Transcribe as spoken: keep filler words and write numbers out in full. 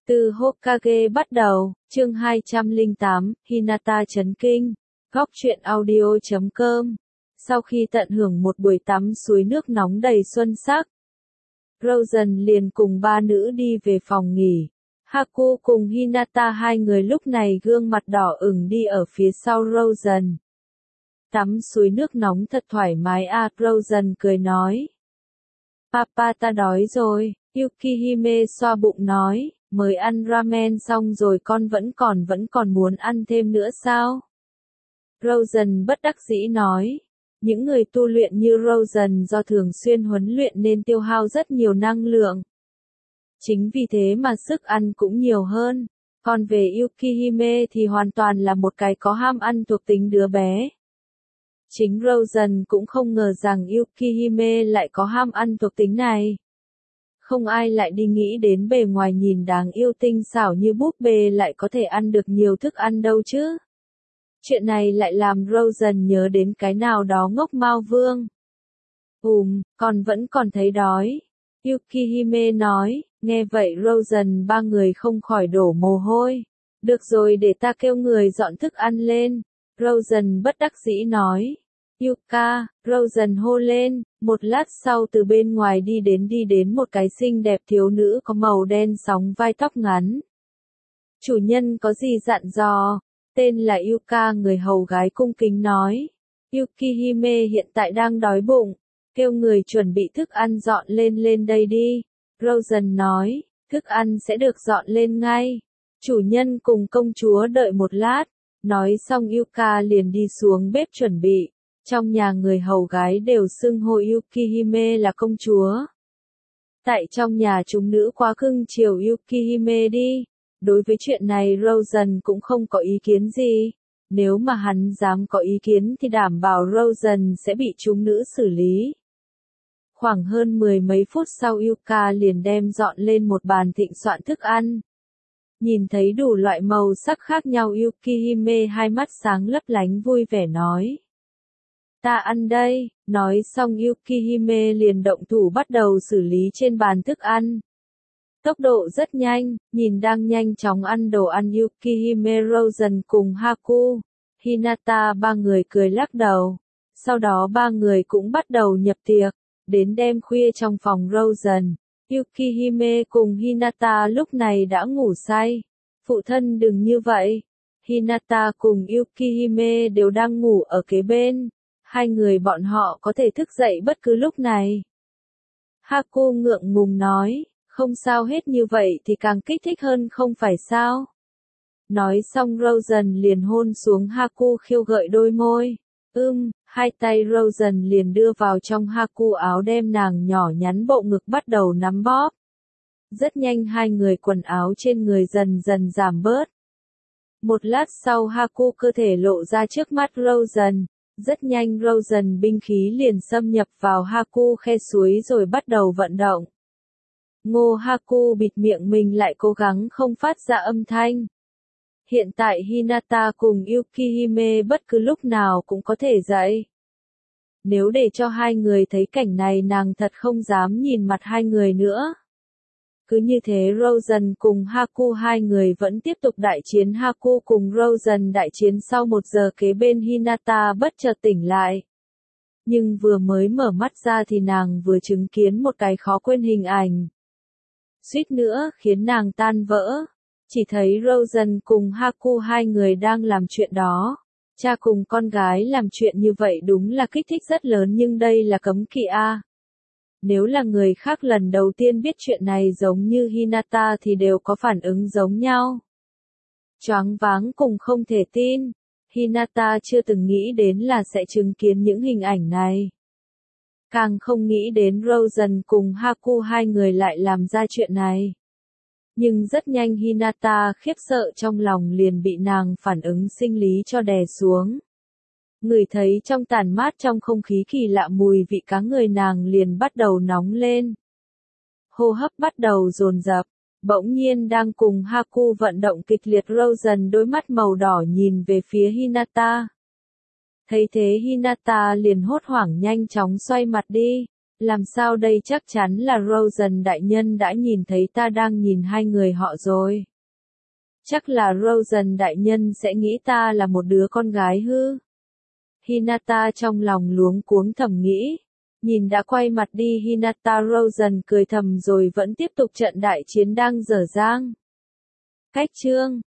Từ Hokage bắt đầu, chương hai trăm lẻ tám, Hinata chấn kinh, góc truyện audio chấm com. Sau khi tận hưởng một buổi tắm suối nước nóng đầy xuân sắc, Rosen liền cùng ba nữ đi về phòng nghỉ. Haku cùng Hinata hai người lúc này gương mặt đỏ ửng đi ở phía sau Rosen. Tắm suối nước nóng thật thoải mái à, Rosen cười nói. Papa ta đói rồi, Yukihime xoa bụng nói, mới ăn ramen xong rồi con vẫn còn vẫn còn muốn ăn thêm nữa sao? Rosen bất đắc dĩ nói, những người tu luyện như Rosen do thường xuyên huấn luyện nên tiêu hao rất nhiều năng lượng. Chính vì thế mà sức ăn cũng nhiều hơn, còn về Yukihime thì hoàn toàn là một cái có ham ăn thuộc tính đứa bé. Chính Rosen cũng không ngờ rằng Yukihime lại có ham ăn thuộc tính này. Không ai lại đi nghĩ đến bề ngoài nhìn đáng yêu tinh xảo như búp bê lại có thể ăn được nhiều thức ăn đâu chứ. Chuyện này lại làm Rosen nhớ đến cái nào đó ngốc Mao Vương. Ùm, con vẫn còn thấy đói. Yukihime nói, nghe vậy Rosen ba người không khỏi đổ mồ hôi. Được rồi, để ta kêu người dọn thức ăn lên. Rosen bất đắc dĩ nói. Yuka, Rosen hô lên, một lát sau từ bên ngoài đi đến đi đến một cái xinh đẹp thiếu nữ có màu đen sóng vai tóc ngắn. Chủ nhân có gì dặn dò? Tên là Yuka, người hầu gái cung kính nói. Yukihime hiện tại đang đói bụng, kêu người chuẩn bị thức ăn dọn lên lên đây đi. Rosen nói, thức ăn sẽ được dọn lên ngay. Chủ nhân cùng công chúa đợi một lát. Nói xong Yuka liền đi xuống bếp chuẩn bị. Trong nhà người hầu gái đều xưng hô Yukihime là công chúa. Tại trong nhà chúng nữ quá cưng chiều Yukihime đi. Đối với chuyện này Rosen cũng không có ý kiến gì. Nếu mà hắn dám có ý kiến thì đảm bảo Rosen sẽ bị chúng nữ xử lý. Khoảng hơn mười mấy phút sau Yuka liền đem dọn lên một bàn thịnh soạn thức ăn. Nhìn thấy đủ loại màu sắc khác nhau Yukihime hai mắt sáng lấp lánh vui vẻ nói. Ta ăn đây, nói xong Yukihime liền động thủ bắt đầu xử lý trên bàn thức ăn. Tốc độ rất nhanh, nhìn đang nhanh chóng ăn đồ ăn Yukihime, Rosen cùng Haku, Hinata ba người cười lắc đầu. Sau đó ba người cũng bắt đầu nhập tiệc, đến đêm khuya trong phòng Rosen. Yukihime cùng Hinata lúc này đã ngủ say. Phụ thân đừng như vậy. Hinata cùng Yukihime đều đang ngủ ở kế bên. Hai người bọn họ có thể thức dậy bất cứ lúc này. Haku ngượng ngùng nói, không sao hết, như vậy thì càng kích thích hơn không phải sao? Nói xong Rosen liền hôn xuống Haku khiêu gợi đôi môi. Ưm, hai tay Rosen liền đưa vào trong Haku áo đem nàng nhỏ nhắn bộ ngực bắt đầu nắm bóp. Rất nhanh hai người quần áo trên người dần dần giảm bớt. Một lát sau Haku cơ thể lộ ra trước mắt Rosen. Rất nhanh Rosen binh khí liền xâm nhập vào Haku khe suối rồi bắt đầu vận động. Ngô Haku bịt miệng mình lại cố gắng không phát ra âm thanh. Hiện tại Hinata cùng Yukihime bất cứ lúc nào cũng có thể dậy. Nếu để cho hai người thấy cảnh này nàng thật không dám nhìn mặt hai người nữa. Cứ như thế Rosen cùng Haku hai người vẫn tiếp tục đại chiến. Haku cùng Rosen đại chiến sau một giờ kế bên Hinata bất chợt tỉnh lại. Nhưng vừa mới mở mắt ra thì nàng vừa chứng kiến một cái khó quên hình ảnh. Suýt nữa khiến nàng tan vỡ. Chỉ thấy Rosen cùng Haku hai người đang làm chuyện đó. Cha cùng con gái làm chuyện như vậy đúng là kích thích rất lớn, nhưng đây là cấm kỵ a. Nếu là người khác lần đầu tiên biết chuyện này giống như Hinata thì đều có phản ứng giống nhau. Choáng váng cùng không thể tin. Hinata chưa từng nghĩ đến là sẽ chứng kiến những hình ảnh này. Càng không nghĩ đến Rosen cùng Haku hai người lại làm ra chuyện này. Nhưng rất nhanh Hinata khiếp sợ trong lòng liền bị nàng phản ứng sinh lý cho đè xuống. Ngửi thấy trong tàn mát trong không khí kỳ lạ mùi vị cá người, nàng liền bắt đầu nóng lên. Hô hấp bắt đầu dồn dập, bỗng nhiên đang cùng Haku vận động kịch liệt Rosen đôi mắt màu đỏ nhìn về phía Hinata. Thấy thế Hinata liền hốt hoảng nhanh chóng xoay mặt đi. Làm sao đây, chắc chắn là Rosen đại nhân đã nhìn thấy ta đang nhìn hai người họ rồi. Chắc là Rosen đại nhân sẽ nghĩ ta là một đứa con gái hư. Hinata trong lòng luống cuống thầm nghĩ. Nhìn đã quay mặt đi Hinata, Rosen cười thầm rồi vẫn tiếp tục trận đại chiến đang dở dang. Cách chương